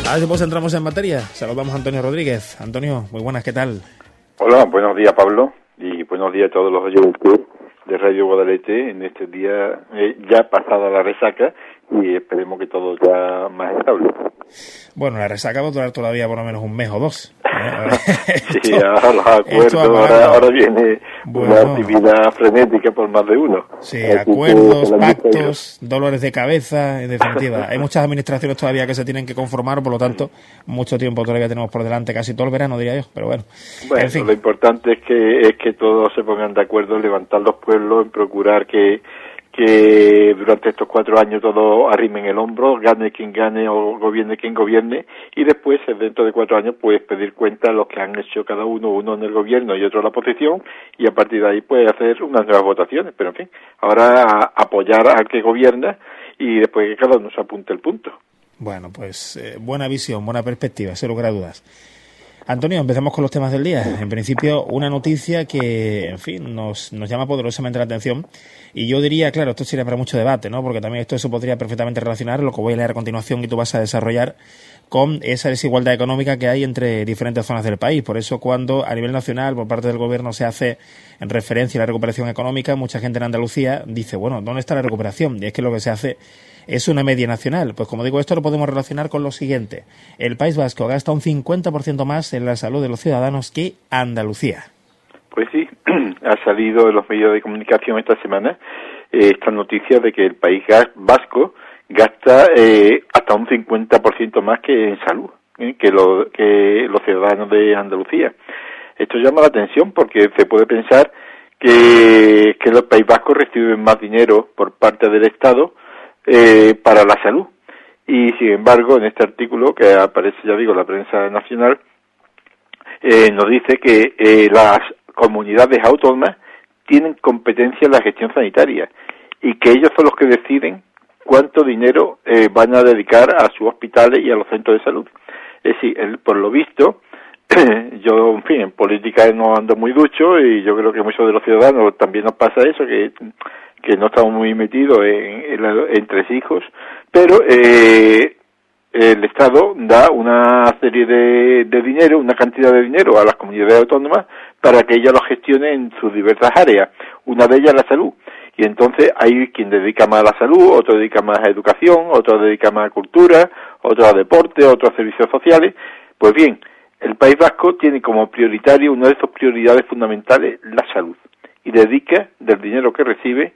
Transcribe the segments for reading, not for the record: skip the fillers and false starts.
Ahora pues entramos en materia. Saludamos a Antonio Rodríguez. Antonio, muy buenas, ¿qué tal? Hola, buenos días, Pablo, y buenos días a todos los oyentes de Radio Guadalete en este día ya pasada la resaca, y esperemos que todo ya más estable. Bueno, la resaca va a durar todavía por lo menos un mes o dos. Sí, ahora los acuerdos, ahora viene una actividad frenética por más de uno. Sí, acuerdos, pactos, dolores de cabeza, en definitiva. Hay muchas administraciones todavía que se tienen que conformar, por lo tanto, mucho tiempo todavía tenemos por delante, casi todo el verano, diría yo, pero bueno. Bueno, en fin. Lo importante es que todos se pongan de acuerdo en levantar los pueblos, en procurar que durante estos 4 años todos arrimen el hombro, gane quien gane o gobierne quien gobierne, y después, dentro de 4 años, pues pedir cuenta a los que han hecho cada uno en el gobierno y otro en la oposición, y a partir de ahí pues hacer unas nuevas votaciones. Pero en fin, ahora apoyar al que gobierna y después que cada uno se apunte el punto. Bueno, pues buena visión, buena perspectiva, sin lugar a dudas. Antonio, empezamos con los temas del día. En principio, una noticia que, en fin, nos llama poderosamente la atención. Y yo diría, claro, esto sería para mucho debate, ¿no? Porque también esto se podría perfectamente relacionar, lo que voy a leer a continuación y tú vas a desarrollar, con esa desigualdad económica que hay entre diferentes zonas del país. Por eso, cuando a nivel nacional, por parte del gobierno, se hace en referencia a la recuperación económica, mucha gente en Andalucía dice, bueno, ¿dónde está la recuperación? Y es que lo que se hace es una media nacional. Pues como digo, esto lo podemos relacionar con lo siguiente. El País Vasco gasta un 50% más en la salud de los ciudadanos que Andalucía. Pues sí, ha salido en los medios de comunicación esta semana esta noticia de que el País Vasco gasta hasta un 50% más que en salud, que los ciudadanos de Andalucía. Esto llama la atención porque se puede pensar que el País Vasco recibe más dinero por parte del Estado para la salud. Y sin embargo, en este artículo que aparece, ya digo, en la prensa nacional, nos dice que las comunidades autónomas tienen competencia en la gestión sanitaria y que ellos son los que deciden cuánto dinero van a dedicar a sus hospitales y a los centros de salud. Es decir, por lo visto, yo, en fin, en política no ando muy ducho y yo creo que muchos de los ciudadanos también nos pasa eso, que no estamos muy metidos en entresijos, pero el Estado da una serie de dinero, una cantidad de dinero a las comunidades autónomas para que ellas lo gestionen en sus diversas áreas. Una de ellas la salud. Y entonces hay quien dedica más a la salud, otro dedica más a educación, otro dedica más a cultura, otro a deporte, otro a servicios sociales. Pues bien, el País Vasco tiene como prioritario, una de sus prioridades fundamentales, la salud. Y dedica del dinero que recibe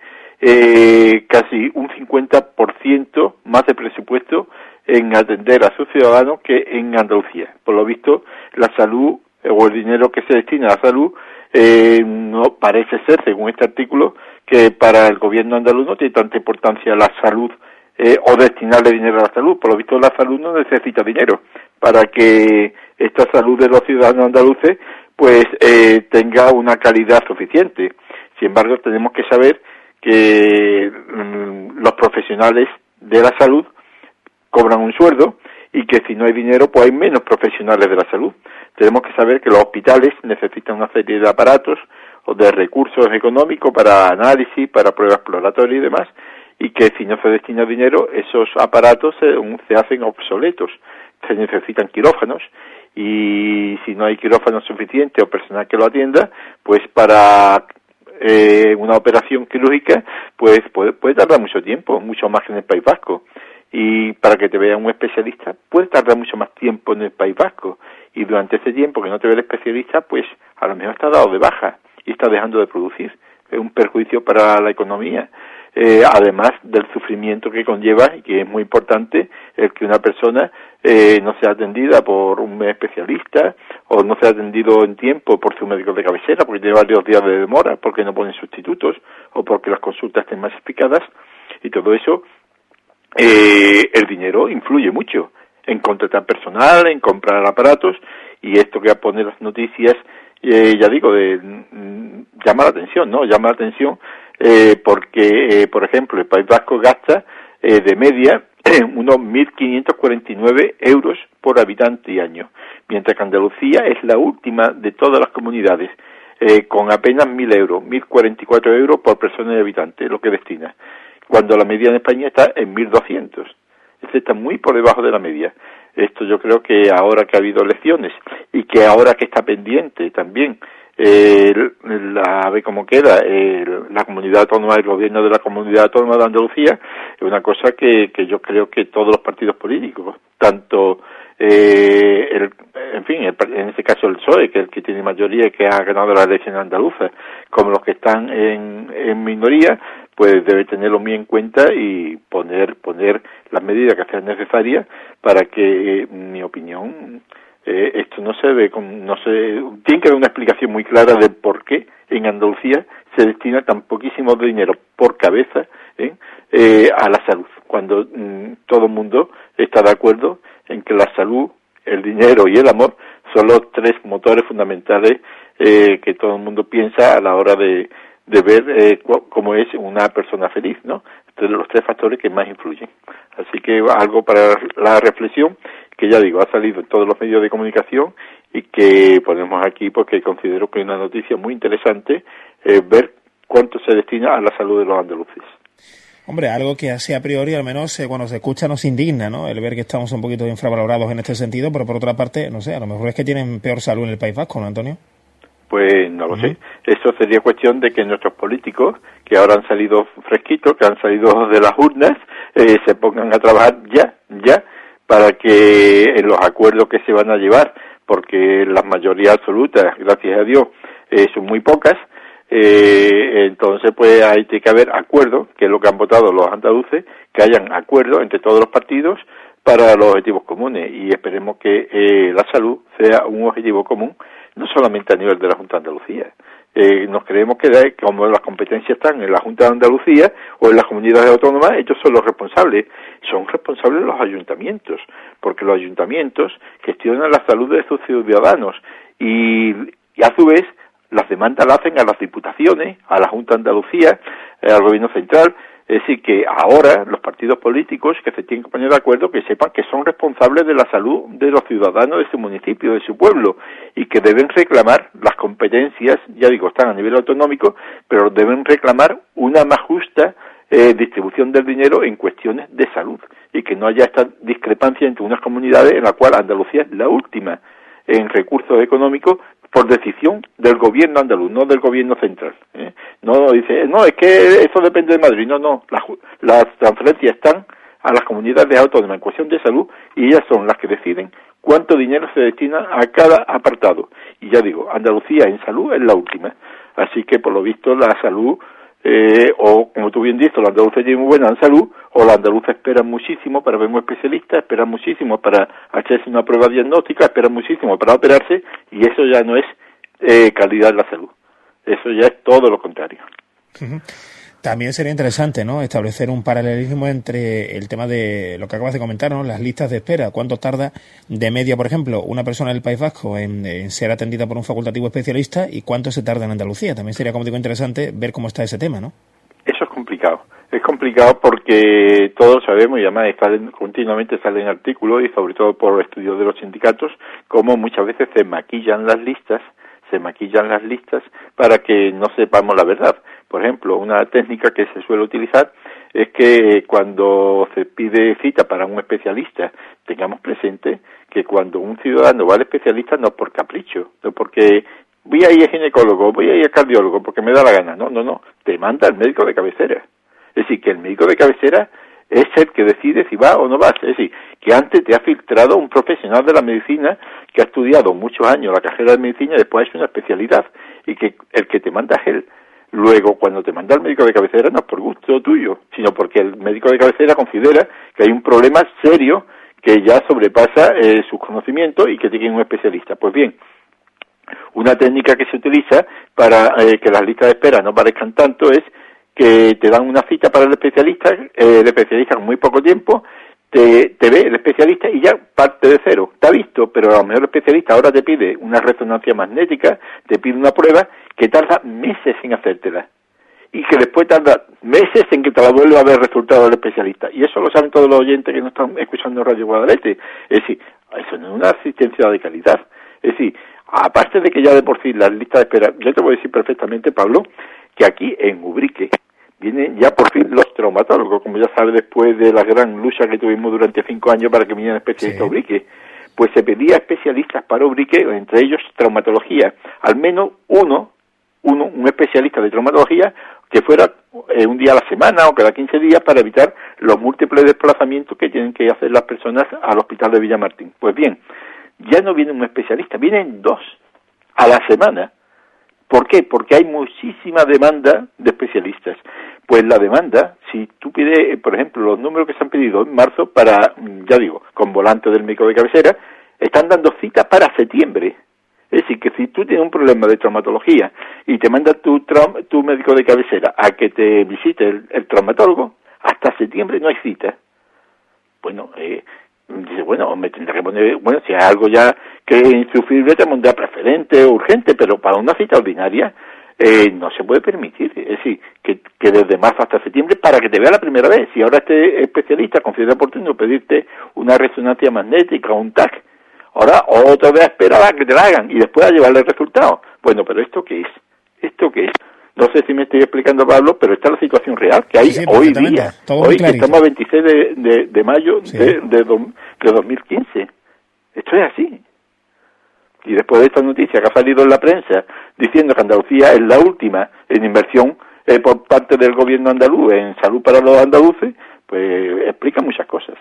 casi un 50% más de presupuesto en atender a sus ciudadanos que en Andalucía. Por lo visto, la salud o el dinero que se destina a la salud no parece ser, según este artículo, que para el gobierno andaluz no tiene tanta importancia la salud o destinarle dinero a la salud. Por lo visto, la salud no necesita dinero para que esta salud de los ciudadanos andaluces pues tenga una calidad suficiente. Sin embargo, tenemos que saber que los profesionales de la salud cobran un sueldo y que si no hay dinero pues hay menos profesionales de la salud. Tenemos que saber que los hospitales necesitan una serie de aparatos o de recursos económicos para análisis, para pruebas exploratorias y demás, y que si no se destina dinero, esos aparatos se hacen obsoletos. Se necesitan quirófanos y si no hay quirófanos suficientes o personal que lo atienda, pues para una operación quirúrgica pues puede tardar mucho tiempo, mucho más que en el País Vasco. Y para que te vea un especialista puede tardar mucho más tiempo en el País Vasco, y durante ese tiempo que no te ve el especialista pues a lo mejor está dado de baja y está dejando de producir. Es un perjuicio para la economía, además del sufrimiento que conlleva, y que es muy importante, el que una persona no sea atendida por un especialista o no sea atendido en tiempo por su médico de cabecera porque tiene varios días de demora, porque no ponen sustitutos o porque las consultas estén más explicadas, y todo eso. El dinero influye mucho en contratar personal, en comprar aparatos, y esto que pone las noticias, ya digo, llama la atención, ¿no? Llama la atención porque, por ejemplo, el País Vasco gasta de media unos 1.549 euros por habitante y año, mientras que Andalucía es la última de todas las comunidades, con apenas 1.000 euros, 1.044 euros por persona y habitante, lo que destina, cuando la media en España está en 1.200. Está muy por debajo de la media. Esto yo creo que ahora que ha habido elecciones y que ahora que está pendiente también a ver cómo queda la comunidad autónoma, el gobierno de la comunidad autónoma de Andalucía, es una cosa que yo creo que todos los partidos políticos, tanto en este caso el PSOE, que es el que tiene mayoría y que ha ganado las elecciones andaluzas, como los que están en minoría, pues debe tenerlo muy en cuenta y poner las medidas que sean necesarias para que, en mi opinión, esto no se ve, tiene que haber una explicación muy clara de por qué en Andalucía se destina tan poquísimo dinero por cabeza a la salud, cuando todo el mundo está de acuerdo en que la salud, el dinero y el amor son los tres motores fundamentales que todo el mundo piensa a la hora de ver cómo es una persona feliz, ¿no? Entonces, los tres factores que más influyen. Así que algo para la reflexión, que ya digo, ha salido en todos los medios de comunicación y que ponemos aquí porque considero que es una noticia muy interesante ver cuánto se destina a la salud de los andaluces. Hombre, algo que así a priori, al menos cuando se escucha, nos indigna, ¿no? El ver que estamos un poquito infravalorados en este sentido, pero por otra parte, no sé, a lo mejor es que tienen peor salud en el País Vasco, ¿no, Antonio? Pues no lo sé. Eso sería cuestión de que nuestros políticos, que ahora han salido fresquitos, que han salido de las urnas, se pongan a trabajar ya, para que en los acuerdos que se van a llevar, porque las mayorías absolutas, gracias a Dios, son muy pocas, entonces pues hay que haber acuerdo, que es lo que han votado los andaluces, que hayan acuerdo entre todos los partidos para los objetivos comunes, y esperemos que la salud sea un objetivo común, no solamente a nivel de la Junta de Andalucía. Nos creemos que como las competencias están en la Junta de Andalucía o en las comunidades autónomas, ellos son los responsables. Son responsables los ayuntamientos, porque los ayuntamientos gestionan la salud de sus ciudadanos y a su vez las demandas las hacen a las diputaciones, a la Junta de Andalucía, al Gobierno Central. Es decir, que ahora los partidos políticos que se tienen que poner de acuerdo, que sepan que son responsables de la salud de los ciudadanos de su municipio, de su pueblo, y que deben reclamar las competencias, ya digo, están a nivel autonómico, pero deben reclamar una más justa distribución del dinero en cuestiones de salud, y que no haya esta discrepancia entre unas comunidades en la cual Andalucía es la última en recursos económicos por decisión del gobierno andaluz, no del gobierno central. No dice, no, es que eso depende de Madrid. No, las transferencias están a las comunidades autónomas en cuestión de salud y ellas son las que deciden cuánto dinero se destina a cada apartado. Y ya digo, Andalucía en salud es la última. Así que por lo visto la salud, o como tú bien dices, los andaluces tienen muy buena en salud, o los andaluces esperan muchísimo para ver un especialista, esperan muchísimo para hacerse una prueba diagnóstica, esperan muchísimo para operarse, y eso ya no es calidad de la salud. Eso ya es todo lo contrario. Uh-huh. También sería interesante, ¿no?, establecer un paralelismo entre el tema de lo que acabas de comentar, ¿no?, las listas de espera. ¿Cuánto tarda de media, por ejemplo, una persona del País Vasco en ser atendida por un facultativo especialista y cuánto se tarda en Andalucía? También sería, como digo, interesante ver cómo está ese tema, ¿no? Eso es complicado. Es complicado porque todos sabemos, y además continuamente salen artículos, y sobre todo por estudios de los sindicatos, cómo muchas veces se maquillan las listas para que no sepamos la verdad. Por ejemplo, una técnica que se suele utilizar es que cuando se pide cita para un especialista, tengamos presente que cuando un ciudadano va al especialista no es por capricho, no porque voy a ir al ginecólogo, voy a ir al cardiólogo porque me da la gana. No, te manda el médico de cabecera. Es decir, que el médico de cabecera es el que decide si va o no vas. Es decir, que antes te ha filtrado un profesional de la medicina que ha estudiado muchos años la carrera de medicina y después ha hecho una especialidad, y que el que te manda es él. Luego, cuando te manda el médico de cabecera no es por gusto tuyo, sino porque el médico de cabecera considera que hay un problema serio que ya sobrepasa sus conocimientos y que tiene un especialista. Pues bien, una técnica que se utiliza para que las listas de espera no parezcan tanto es que te dan una cita para el especialista con muy poco tiempo, te ve el especialista y ya parte de cero. Te ha visto, pero a lo mejor el especialista ahora te pide una resonancia magnética, te pide una prueba que tarda meses en hacértela, y que después tarda meses en que te la vuelva a ver resultado del especialista. Y eso lo saben todos los oyentes que no están escuchando Radio Guadalete. Es decir, eso no es una asistencia de calidad. Es decir, aparte de que ya de por sí las listas de espera, yo te voy a decir perfectamente, Pablo, que aquí en Ubrique vienen ya por fin los traumatólogos, como ya sabes, después de la gran lucha que tuvimos durante 5 años para que vinieran especialistas ubrique, pues se pedía especialistas para ubrique, entre ellos traumatología, al menos un especialista de traumatología que fuera un día a la semana o cada 15 días para evitar los múltiples desplazamientos que tienen que hacer las personas al hospital de Villamartín. Pues bien, ya no viene un especialista, vienen 2 a la semana. ¿Por qué? Porque hay muchísima demanda de especialistas. Pues la demanda, si tú pides, por ejemplo, los números que se han pedido en marzo para, ya digo, con volante del médico de cabecera, están dando cita para septiembre. Es decir, que si tú tienes un problema de traumatología y te manda tu médico de cabecera a que te visite el traumatólogo, hasta septiembre no hay cita. Bueno, dice, bueno, me tendrá que poner, bueno, si hay algo ya que es insufrible, te pondrá preferente o urgente, pero para una cita ordinaria no se puede permitir. Es decir, que desde marzo hasta septiembre, para que te vea la primera vez. Si ahora este especialista considera oportuno pedirte una resonancia magnética o un TAC, ahora otra vez esperar a que te la hagan y después a llevarle el resultado. Bueno, pero ¿esto qué es? ¿Esto qué es? No sé si me estoy explicando, Pablo, pero esta es la situación real que hay hoy día. Hoy que estamos a 26 de mayo de 2015. Esto es así. Y después de esta noticia que ha salido en la prensa diciendo que Andalucía es la última en inversión por parte del gobierno andaluz en salud para los andaluces, pues explica muchas cosas.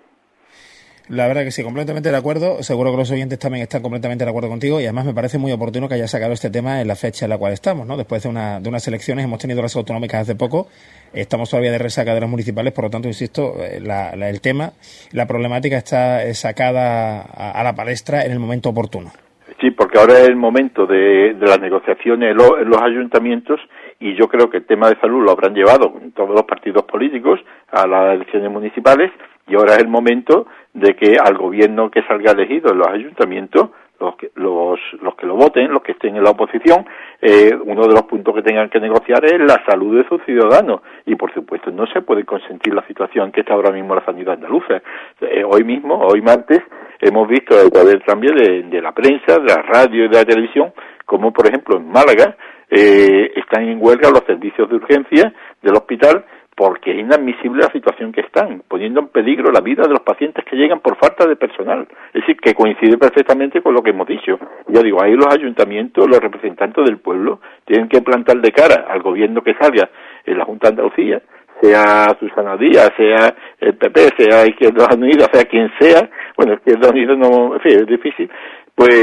La verdad que sí, completamente de acuerdo. Seguro que los oyentes también están completamente de acuerdo contigo y además me parece muy oportuno que haya sacado este tema en la fecha en la cual estamos, ¿no? Después de unas elecciones, hemos tenido las autonómicas hace poco, estamos todavía de resaca de las municipales, por lo tanto, insisto, el tema, la problemática está sacada a la palestra en el momento oportuno. Sí, porque ahora es el momento de las negociaciones en los ayuntamientos y yo creo que el tema de salud lo habrán llevado todos los partidos políticos a las elecciones municipales y ahora es el momento de que al gobierno que salga elegido en los ayuntamientos, los que lo voten, los que estén en la oposición, uno de los puntos que tengan que negociar es la salud de sus ciudadanos y por supuesto no se puede consentir la situación que está ahora mismo la sanidad andaluza. Hoy martes, hemos visto a través también de la prensa, de la radio y de la televisión, como por ejemplo en Málaga están en huelga los servicios de urgencia del hospital porque es inadmisible la situación que están, poniendo en peligro la vida de los pacientes que llegan por falta de personal. Es decir, que coincide perfectamente con lo que hemos dicho. Yo digo, ahí los ayuntamientos, los representantes del pueblo, tienen que plantar de cara al gobierno que salga en la Junta de Andalucía, sea Susana Díaz, sea el PP, sea Izquierda Unida, sea quien sea, bueno, Izquierda Unida no, en fin, es difícil, pues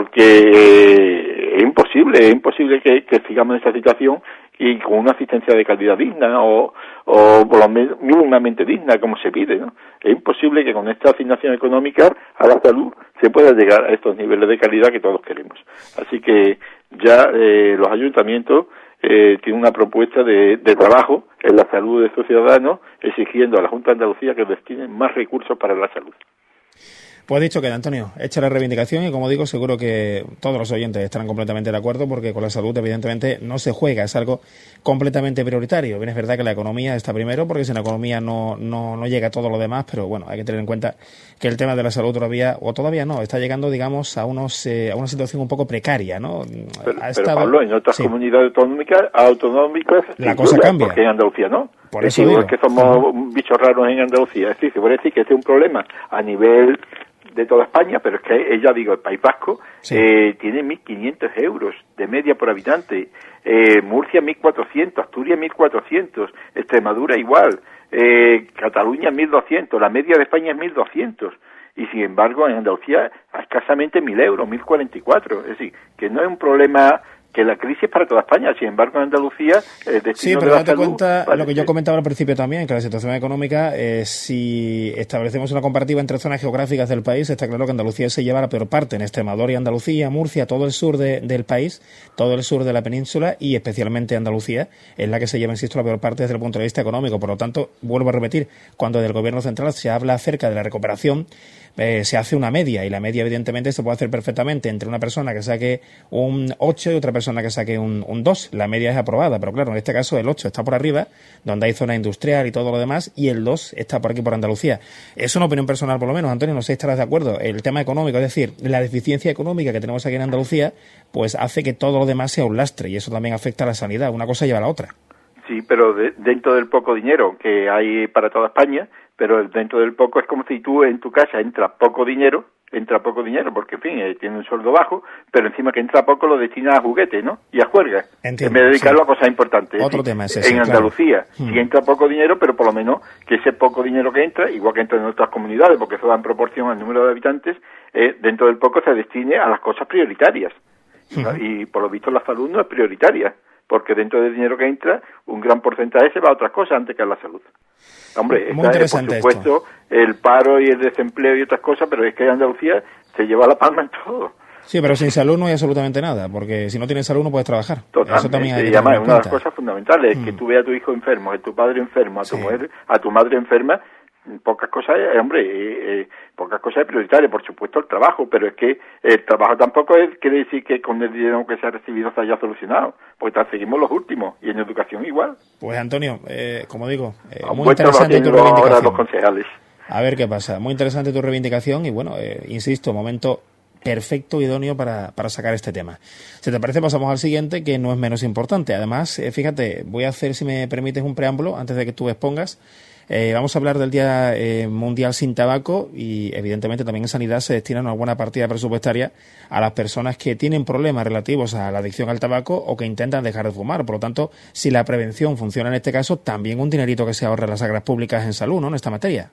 porque es imposible que sigamos en esta situación y con una asistencia de calidad digna o por lo menos mínimamente digna como se pide, ¿no? Es imposible que con esta asignación económica a la salud se pueda llegar a estos niveles de calidad que todos queremos. Así que ya los ayuntamientos tienen una propuesta de trabajo en la salud de sus ciudadanos exigiendo a la Junta de Andalucía que destinen más recursos para la salud. Pues dicho queda, Antonio, hecha la reivindicación y como digo, seguro que todos los oyentes estarán completamente de acuerdo porque con la salud evidentemente no se juega, es algo completamente prioritario. Bien, es verdad que la economía está primero porque sin la economía no llega todo lo demás, pero bueno, hay que tener en cuenta que el tema de la salud todavía no, está llegando, digamos, a una situación un poco precaria, ¿no? Pero Pablo, en otras comunidades autonómicas la cosa cambia. Porque en Andalucía no. Por eso digo. Es que somos bichos raros en Andalucía. Es decir, se puede decir que este es un problema a nivel de toda España, pero es que ella, digo, el País Vasco tiene 1.500 euros de media por habitante, Murcia 1.400, Asturias 1.400, Extremadura igual, Cataluña 1.200, la media de España es 1.200 y sin embargo en Andalucía escasamente 1.000 euros, 1.044, es decir, que no es un problema que la crisis es para toda España, sin embargo en Andalucía el destino sí, pero date cuenta lo que yo comentaba al principio también, que la situación económica, si establecemos una comparativa entre zonas geográficas del país, está claro que Andalucía se lleva la peor parte, en Extremadura y Andalucía, Murcia, todo el sur del país, todo el sur de la península y especialmente Andalucía, es la que se lleva, insisto, la peor parte desde el punto de vista económico. Por lo tanto, vuelvo a repetir, cuando del gobierno central se habla acerca de la recuperación, se hace una media y la media evidentemente se puede hacer perfectamente entre una persona que saque un 8 y otra persona que saque un 2. La media es aprobada, pero claro, en este caso el 8 está por arriba, donde hay zona industrial y todo lo demás, y el 2 está por aquí, por Andalucía. Es una opinión personal por lo menos, Antonio, no sé si estarás de acuerdo. El tema económico, es decir, la deficiencia económica que tenemos aquí en Andalucía, pues hace que todo lo demás sea un lastre y eso también afecta a la sanidad. Una cosa lleva a la otra. Sí, pero dentro del poco dinero que hay para toda España, pero dentro del poco es como si tú en tu casa entra poco dinero, porque en fin, tiene un sueldo bajo, pero encima que entra poco lo destina a juguetes, ¿no? Y a juergas. Entiendo, en vez de dedicarlo sí. a cosas importantes. Otro tema es ese, en Andalucía, claro. sí entra poco dinero, pero por lo menos que ese poco dinero que entra, igual que entra en otras comunidades, porque eso va en proporción al número de habitantes, dentro del poco se destine a las cosas prioritarias. Y por lo visto la salud no es prioritaria, porque dentro del dinero que entra, un gran porcentaje se va a otras cosas antes que a la salud. Hombre, muy interesante, por supuesto, el paro y el desempleo y otras cosas, pero es que Andalucía se lleva la palma en todo. Sí, pero sin salud no hay absolutamente nada, porque si no tienes salud no puedes trabajar. Totalmente. Eso también hay que y además tener en una de las cuenta. cosas fundamentales es que tú veas a tu hijo enfermo, a tu padre enfermo, a tu mujer, a tu madre enferma, pocas cosas, pocas cosas es prioritario, por supuesto el trabajo, pero es que el trabajo tampoco quiere decir que con el dinero que se ha recibido se haya solucionado, porque seguimos los últimos, y en educación igual. Pues Antonio, como digo, muy Buen trabajo interesante tu tienen ahora reivindicación. los concejales. A ver qué pasa. Muy interesante tu reivindicación y bueno, insisto, momento perfecto, idóneo para sacar este tema. Si te parece, pasamos al siguiente, que no es menos importante. Además, fíjate, voy a hacer, si me permites, un preámbulo antes de que tú expongas. Vamos a hablar del Día Mundial sin Tabaco y, evidentemente, también en Sanidad se destina una buena partida presupuestaria a las personas que tienen problemas relativos a la adicción al tabaco o que intentan dejar de fumar. Por lo tanto, si la prevención funciona en este caso, también un dinerito que se ahorra en las arcas públicas en salud, ¿no?, en esta materia.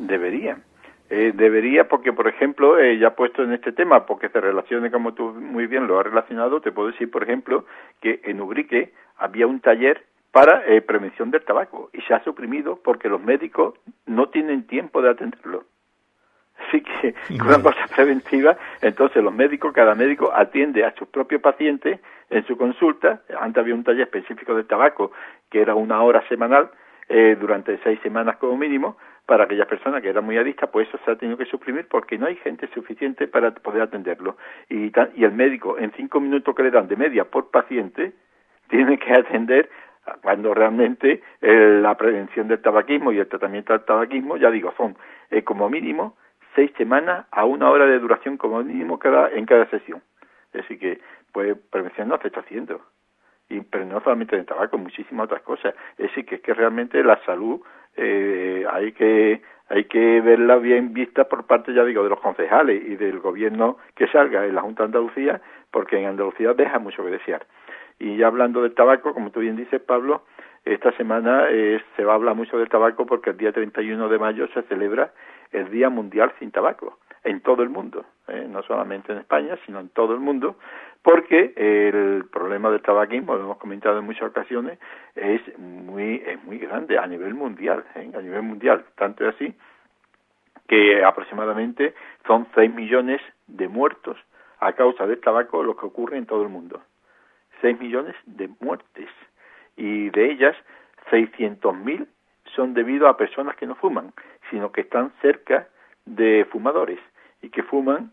Debería porque, por ejemplo, ya puesto en este tema, porque se relacione como tú muy bien lo has relacionado, te puedo decir, por ejemplo, que en Ubrique había un taller para prevención del tabaco y se ha suprimido porque los médicos no tienen tiempo de atenderlo. Así que una cosa preventiva, entonces los médicos, cada médico atiende a sus propios pacientes en su consulta. Antes había un taller específico de tabaco que era 1 hora semanal durante 6 semanas como mínimo, para aquellas personas que eran muy adictas, pues eso se ha tenido que suprimir porque no hay gente suficiente para poder atenderlo. Y el médico, en 5 minutos que le dan de media por paciente, tiene que atender cuando realmente la prevención del tabaquismo y el tratamiento del tabaquismo, ya digo, son como mínimo 6 semanas a 1 hora de duración como mínimo en cada sesión. Es decir que, pues, prevención no se está haciendo. Pero no solamente del tabaco, muchísimas otras cosas. Es decir, que es que realmente la salud hay que verla bien vista por parte, ya digo, de los concejales y del gobierno que salga en la Junta de Andalucía, porque en Andalucía deja mucho que desear. Y ya hablando del tabaco, como tú bien dices, Pablo, esta semana se va a hablar mucho del tabaco porque el día 31 de mayo se celebra el Día Mundial sin Tabaco en todo el mundo, no solamente en España, sino en todo el mundo, porque el problema del tabaquismo, lo hemos comentado en muchas ocasiones, es muy grande a nivel mundial, tanto es así que aproximadamente son 6 millones de muertos a causa del tabaco lo que ocurre en todo el mundo. 6 millones de muertes, y de ellas 600.000 son debido a personas que no fuman, sino que están cerca de fumadores y que fuman,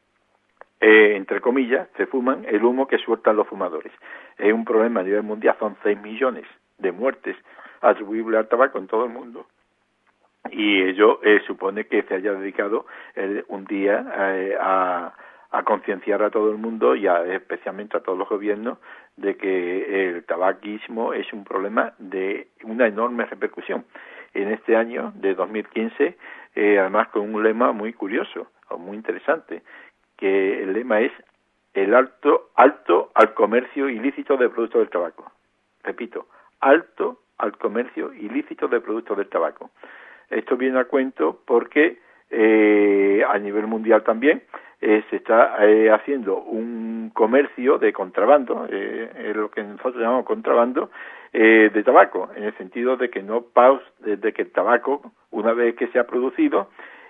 entre comillas, se fuman el humo que sueltan los fumadores. Es un problema a nivel mundial, son 6 millones de muertes atribuibles al tabaco en todo el mundo. Y ello supone que se haya dedicado un día a concienciar a todo el mundo y especialmente a todos los gobiernos de que el tabaquismo es un problema de una enorme repercusión. En este año de 2015, además con un lema muy curioso o muy interesante, que el lema es el alto al comercio ilícito de productos del tabaco. Repito, alto al comercio ilícito de productos del tabaco. Esto viene a cuento porque a nivel mundial también se está haciendo un comercio de contrabando, lo que nosotros llamamos contrabando, de tabaco, en el sentido de que de que el tabaco, una vez que se ha producido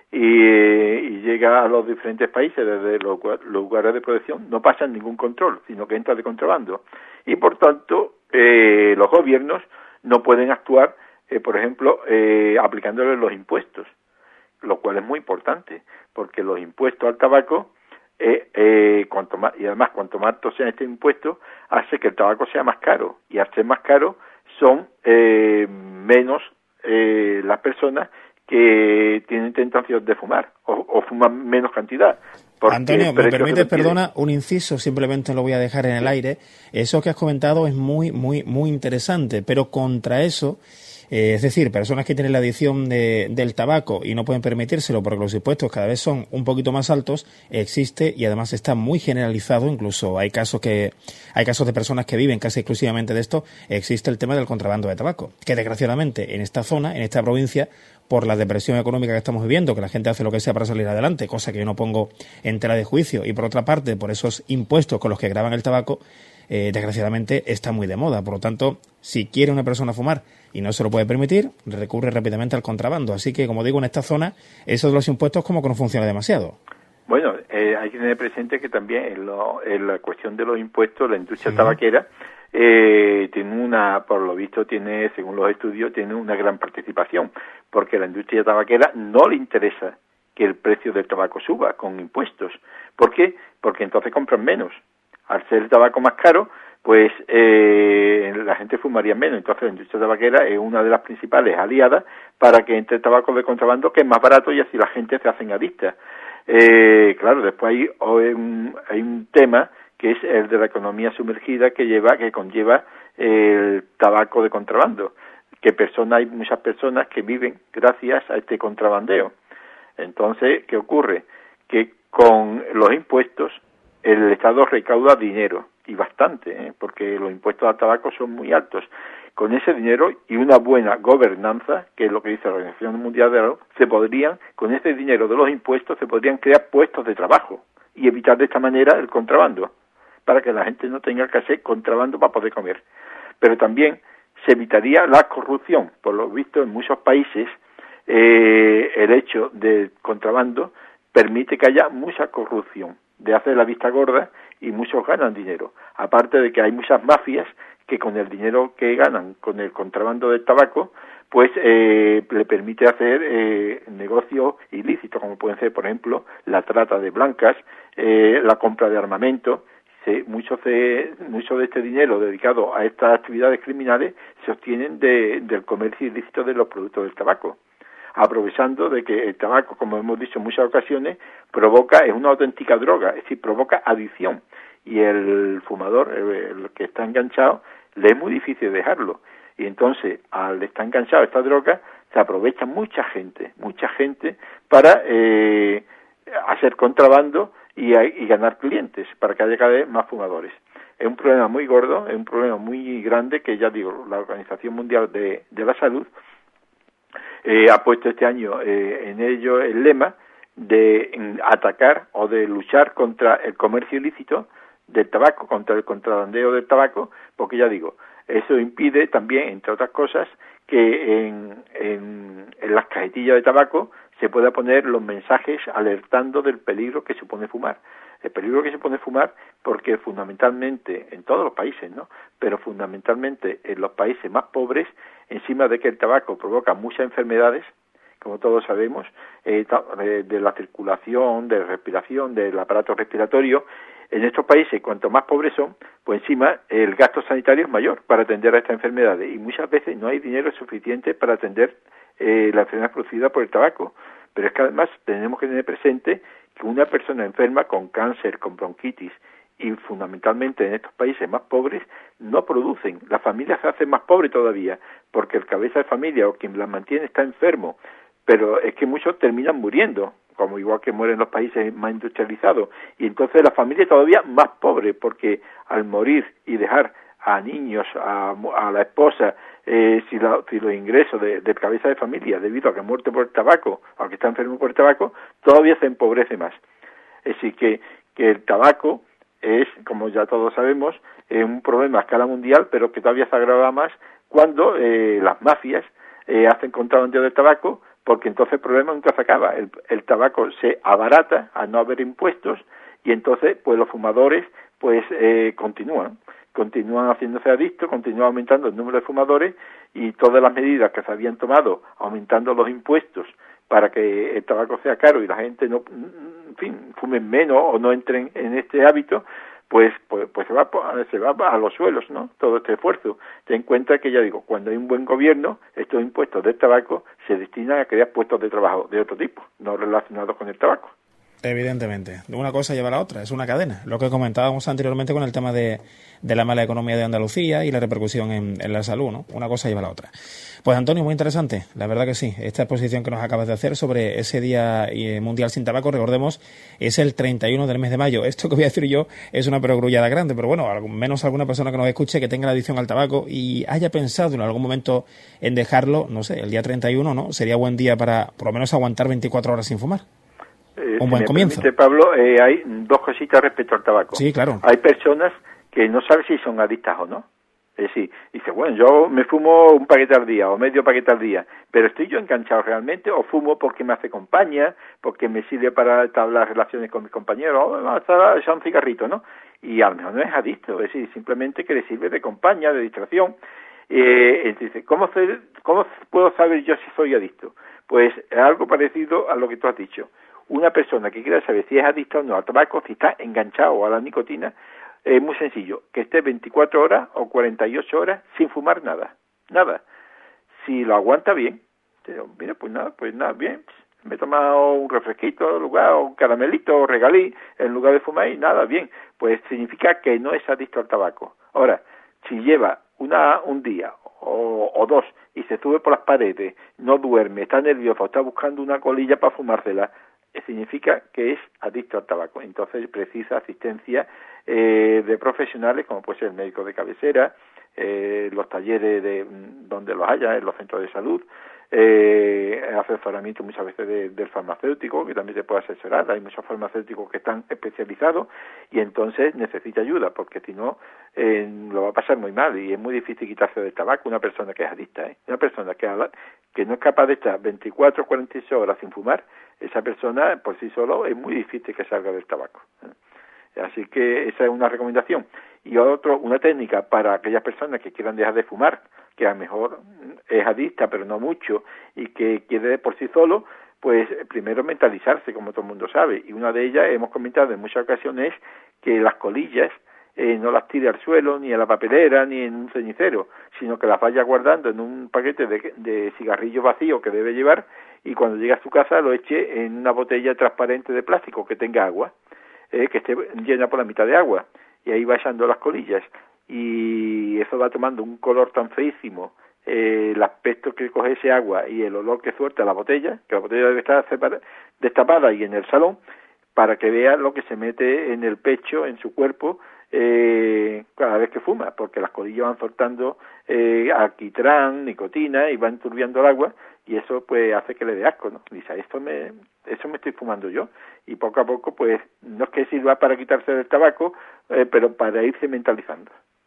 y llega a los diferentes países desde los lugares de producción, no pasa ningún control, sino que entra de contrabando. Y por tanto, los gobiernos no pueden actuar, por ejemplo, aplicándole los impuestos, lo cual es muy importante, porque los impuestos al tabaco, cuanto más alto sea este impuesto, hace que el tabaco sea más caro, y al ser más caro son menos las personas que tienen tentación de fumar o fuman menos cantidad. Antonio, ¿me permites, perdona, un inciso? Simplemente lo voy a dejar en el aire. Eso que has comentado es muy interesante, pero contra eso, es decir, personas que tienen la adicción del tabaco y no pueden permitírselo porque los impuestos cada vez son un poquito más altos, existe y además está muy generalizado, incluso hay casos de personas que viven casi exclusivamente de esto, existe el tema del contrabando de tabaco, que desgraciadamente en esta zona, en esta provincia, por la depresión económica que estamos viviendo, que la gente hace lo que sea para salir adelante, cosa que yo no pongo en tela de juicio, y por otra parte, por esos impuestos con los que graban el tabaco, desgraciadamente está muy de moda. Por lo tanto, si quiere una persona fumar y no se lo puede permitir, recurre rápidamente al contrabando. Así que, como digo, en esta zona, eso de los impuestos como que no funciona demasiado. Bueno, hay que tener presente que también en la cuestión de los impuestos, la industria tabaquera tiene por lo visto, según los estudios, tiene una gran participación, porque a la industria tabaquera no le interesa que el precio del tabaco suba con impuestos. ¿Por qué? Porque entonces compran menos. Al ser el tabaco más caro, pues la gente fumaría menos. Entonces la industria tabaquera es una de las principales aliadas para que entre el tabaco de contrabando, que es más barato, y así la gente se hacen adicta. Claro, después hay un tema que es el de la economía sumergida que conlleva el tabaco de contrabando, hay muchas personas que viven gracias a este contrabandeo. Entonces, ¿qué ocurre? Que con los impuestos el Estado recauda dinero, y bastante, porque los impuestos al tabaco son muy altos. Con ese dinero y una buena gobernanza, que es lo que dice la Organización Mundial de la Salud, con ese dinero de los impuestos se podrían crear puestos de trabajo y evitar de esta manera el contrabando, para que la gente no tenga que hacer contrabando para poder comer. Pero también se evitaría la corrupción. Por lo visto, en muchos países el hecho del contrabando permite que haya mucha corrupción, de hacer la vista gorda, y muchos ganan dinero. Aparte de que hay muchas mafias que con el dinero que ganan con el contrabando del tabaco, pues le permite hacer negocios ilícitos, como pueden ser, por ejemplo, la trata de blancas, la compra de armamento. Mucho de este dinero dedicado a estas actividades criminales se obtienen del comercio ilícito de los productos del tabaco, aprovechando de que el tabaco, como hemos dicho en muchas ocasiones, es una auténtica droga, es decir, provoca adicción, y el fumador, el que está enganchado, le es muy difícil dejarlo, y entonces, al estar enganchado a esta droga, se aprovecha mucha gente para hacer contrabando y ganar clientes, para que haya cada vez más fumadores. Es un problema muy gordo, es un problema muy grande, que ya digo, la Organización Mundial de la Salud ha puesto este año en ello el lema de atacar o de luchar contra el comercio ilícito del tabaco, contra el contrabandeo del tabaco, porque ya digo, eso impide también, entre otras cosas, que en las cajetillas de tabaco se pueda poner los mensajes alertando del peligro que supone fumar. El peligro que supone fumar, porque fundamentalmente, en todos los países, ¿no?, pero fundamentalmente en los países más pobres, encima de que el tabaco provoca muchas enfermedades, como todos sabemos, de la circulación, de respiración, del aparato respiratorio, en estos países, cuanto más pobres son, pues encima el gasto sanitario es mayor para atender a estas enfermedades, y muchas veces no hay dinero suficiente para atender la enfermedad producida por el tabaco. Pero es que además tenemos que tener presente que una persona enferma con cáncer, con bronquitis, y fundamentalmente en estos países más pobres, no producen. Las familias se hacen más pobres todavía, porque el cabeza de familia o quien las mantiene está enfermo, pero es que muchos terminan muriendo, como igual que mueren en los países más industrializados, y entonces la familia es todavía más pobre, porque al morir y dejar a niños, a la esposa, si los ingresos del cabeza de familia, debido a que ha muerto por el tabaco, o que está enfermo por el tabaco, todavía se empobrece más. Es decir, que el tabaco es, como ya todos sabemos, un problema a escala mundial, pero que todavía se agrava más cuando las mafias hacen contrabando del tabaco, porque entonces el problema nunca se acaba. El tabaco se abarata al no haber impuestos, y entonces pues los fumadores pues continúan haciéndose adictos, continúan aumentando el número de fumadores, y todas las medidas que se habían tomado aumentando los impuestos para que el tabaco sea caro y la gente no, en fin, fumen menos o no entren en este hábito, pues se va a los suelos, ¿no?, todo este esfuerzo. Ten en cuenta que, ya digo, cuando hay un buen gobierno, estos impuestos del tabaco se destinan a crear puestos de trabajo de otro tipo, no relacionados con el tabaco. Evidentemente. Una cosa lleva a la otra, es una cadena. Lo que comentábamos anteriormente con el tema de la mala economía de Andalucía y la repercusión en la salud, ¿no? Una cosa lleva a la otra. Pues Antonio, muy interesante, la verdad que sí. Esta exposición que nos acabas de hacer sobre ese Día Mundial sin Tabaco, recordemos, es el 31 del mes de mayo. Esto que voy a decir yo es una perogrullada grande, pero bueno, al menos alguna persona que nos escuche que tenga la adicción al tabaco y haya pensado en algún momento en dejarlo, no sé, el día 31, ¿no? Sería buen día para por lo menos aguantar 24 horas sin fumar. Un buen comienzo. Pablo, hay dos cositas respecto al tabaco. Sí, claro. Hay personas que no saben si son adictas o no. Es decir, dice, bueno, yo me fumo un paquete al día o medio paquete al día, pero ¿estoy yo enganchado realmente o fumo porque me hace compañía, porque me sirve para establecer relaciones con mis compañeros, o hasta un cigarrito, ¿no? Y a lo mejor no es adicto, es decir, simplemente que le sirve de compañía, de distracción. Entonces, ¿cómo puedo saber yo si soy adicto? Pues algo parecido a lo que tú has dicho. Una persona que quiera saber si es adicta o no al tabaco, si está enganchado a la nicotina, es muy sencillo, que esté 24 horas o 48 horas sin fumar nada. Si lo aguanta bien, mira, pues nada, bien, me he tomado un refresquito, un caramelito o regalí, en lugar de fumar y nada, bien, pues significa que no es adicto al tabaco. Ahora, si lleva un día o dos y se sube por las paredes, no duerme, está nervioso, está buscando una colilla para fumársela, significa que es adicto al tabaco. Entonces precisa asistencia de profesionales, como puede ser el médico de cabecera, los talleres de donde los haya, en los centros de salud, asesoramiento muchas veces del farmacéutico, que también se puede asesorar. Hay muchos farmacéuticos que están especializados y entonces necesita ayuda, porque si no lo va a pasar muy mal y es muy difícil quitarse del tabaco una persona que es adicta, una persona que no es capaz de estar 24 o 48 horas sin fumar. Esa persona por sí solo es muy difícil que salga del tabaco. Así que esa es una recomendación. Y una técnica para aquellas personas que quieran dejar de fumar, que a lo mejor es adicta pero no mucho y que quiere por sí solo, pues primero mentalizarse, como todo el mundo sabe. Y una de ellas, hemos comentado en muchas ocasiones, que las colillas no las tire al suelo, ni a la papelera, ni en un cenicero, sino que las vaya guardando en un paquete de cigarrillos vacío que debe llevar, y cuando llegue a su casa lo eche en una botella transparente de plástico que tenga agua, que esté llena por la mitad de agua, y ahí va echando las colillas, y eso va tomando un color tan feísimo, el aspecto que coge ese agua y el olor que suelta la botella, que la botella debe estar destapada y en el salón, para que vea lo que se mete en el pecho, en su cuerpo, cada vez que fuma, porque las colillas van soltando alquitrán, nicotina, y van turbiando el agua, y eso pues hace que le dé asco, ¿no? Dice, eso me estoy fumando yo, y poco a poco pues no es que sirva para quitarse del tabaco, pero para irse mentalizando.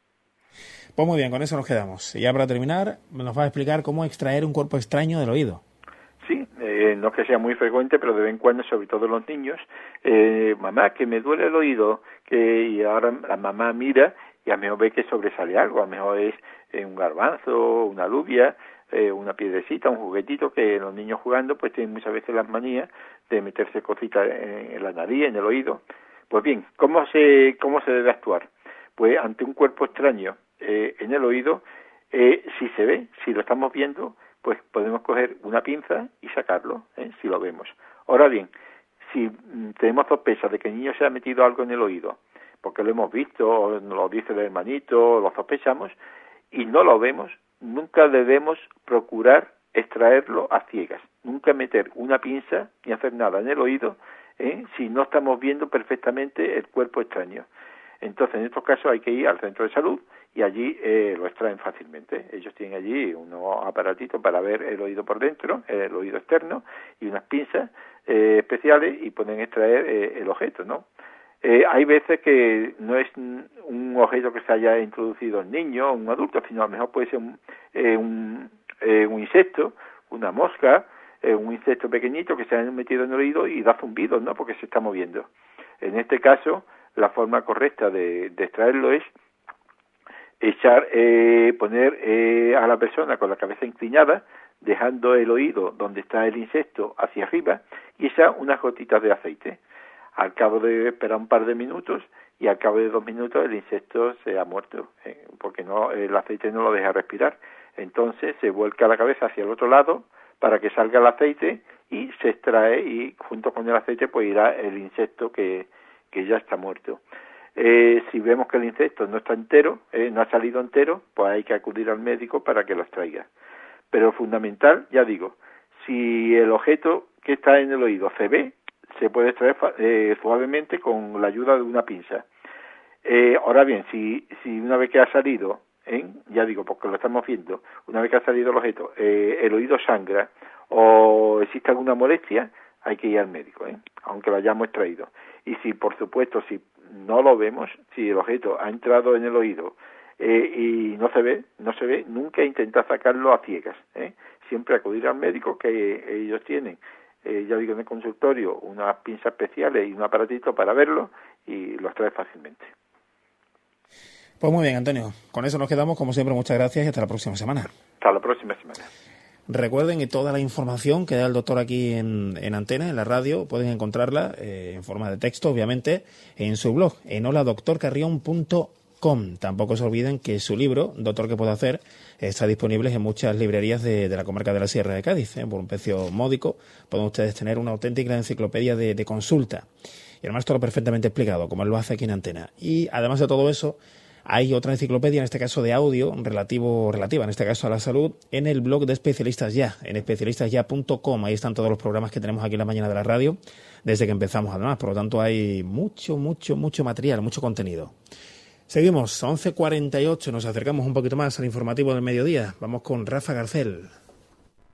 Pues muy bien, con eso nos quedamos. Y ya para terminar, nos va a explicar cómo extraer un cuerpo extraño del oído. Sí, no es que sea muy frecuente, pero de vez en cuando, sobre todo los niños, mamá, que me duele el oído, y ahora la mamá mira y a lo mejor ve que sobresale algo, a lo mejor es un garbanzo, una alubia, una piedrecita, un juguetito, que los niños jugando pues tienen muchas veces las manías de meterse cositas en la nariz, en el oído. Pues bien, ¿cómo se debe actuar? Pues ante un cuerpo extraño en el oído, si se ve, si lo estamos viendo, pues podemos coger una pinza y sacarlo, si lo vemos. Ahora bien, si tenemos sospecha de que el niño se ha metido algo en el oído, porque lo hemos visto, o nos lo dice el hermanito, lo sospechamos, y no lo vemos, nunca debemos procurar extraerlo a ciegas. Nunca meter una pinza ni hacer nada en el oído, si no estamos viendo perfectamente el cuerpo extraño. Entonces, en estos casos hay que ir al centro de salud y allí lo extraen fácilmente. Ellos tienen allí unos aparatitos para ver el oído por dentro, el oído externo, y unas pinzas especiales, y pueden extraer el objeto, ¿no? Hay veces que no es un objeto que se haya introducido en niño o un adulto, sino a lo mejor puede ser un insecto, una mosca, un insecto pequeñito que se ha metido en el oído y da zumbidos, ¿no? Porque se está moviendo. En este caso, la forma correcta de extraerlo es poner a la persona con la cabeza inclinada, dejando el oído donde está el insecto hacia arriba, y echar unas gotitas de aceite. Al cabo de esperar un par de minutos, y al cabo de 2 minutos el insecto se ha muerto, porque el aceite no lo deja respirar. Entonces se vuelca la cabeza hacia el otro lado para que salga el aceite, y se extrae y junto con el aceite pues irá el insecto que ya está muerto. Si vemos que el insecto no está entero, no ha salido entero, pues hay que acudir al médico para que lo extraiga. Pero fundamental, ya digo, si el objeto que está en el oído se ve, se puede extraer suavemente con la ayuda de una pinza. Ahora bien, si una vez que ha salido, ya digo, porque lo estamos viendo, una vez que ha salido el objeto, el oído sangra o existe alguna molestia, hay que ir al médico, aunque lo hayamos extraído. Y si, por supuesto, si no lo vemos, si el objeto ha entrado en el oído y no se ve, nunca intentar sacarlo a ciegas. Siempre acudir al médico, que ellos tienen, ya digo, en el consultorio, unas pinzas especiales y un aparatito para verlo y lo extrae fácilmente. Pues muy bien, Antonio. Con eso nos quedamos. Como siempre, muchas gracias y hasta la próxima semana. Hasta la próxima semana. Recuerden que toda la información que da el doctor aquí en Antena, en la radio, pueden encontrarla en forma de texto, obviamente, en su blog, en holadoctorcarrion.com. Tampoco se olviden que su libro, Doctor, ¿qué puedo hacer?, está disponible en muchas librerías de la comarca de la Sierra de Cádiz. Por un precio módico pueden ustedes tener una auténtica enciclopedia de consulta. Y además todo perfectamente explicado, como él lo hace aquí en Antena. Y además de todo eso, hay otra enciclopedia, en este caso de audio, relativa en este caso a la salud, en el blog de Especialistas Ya, en especialistasya.com. Ahí están todos los programas que tenemos aquí en la mañana de la radio, desde que empezamos además. Por lo tanto, hay mucho material, mucho contenido. Seguimos, 11:48, nos acercamos un poquito más al informativo del mediodía. Vamos con Rafa Garcel.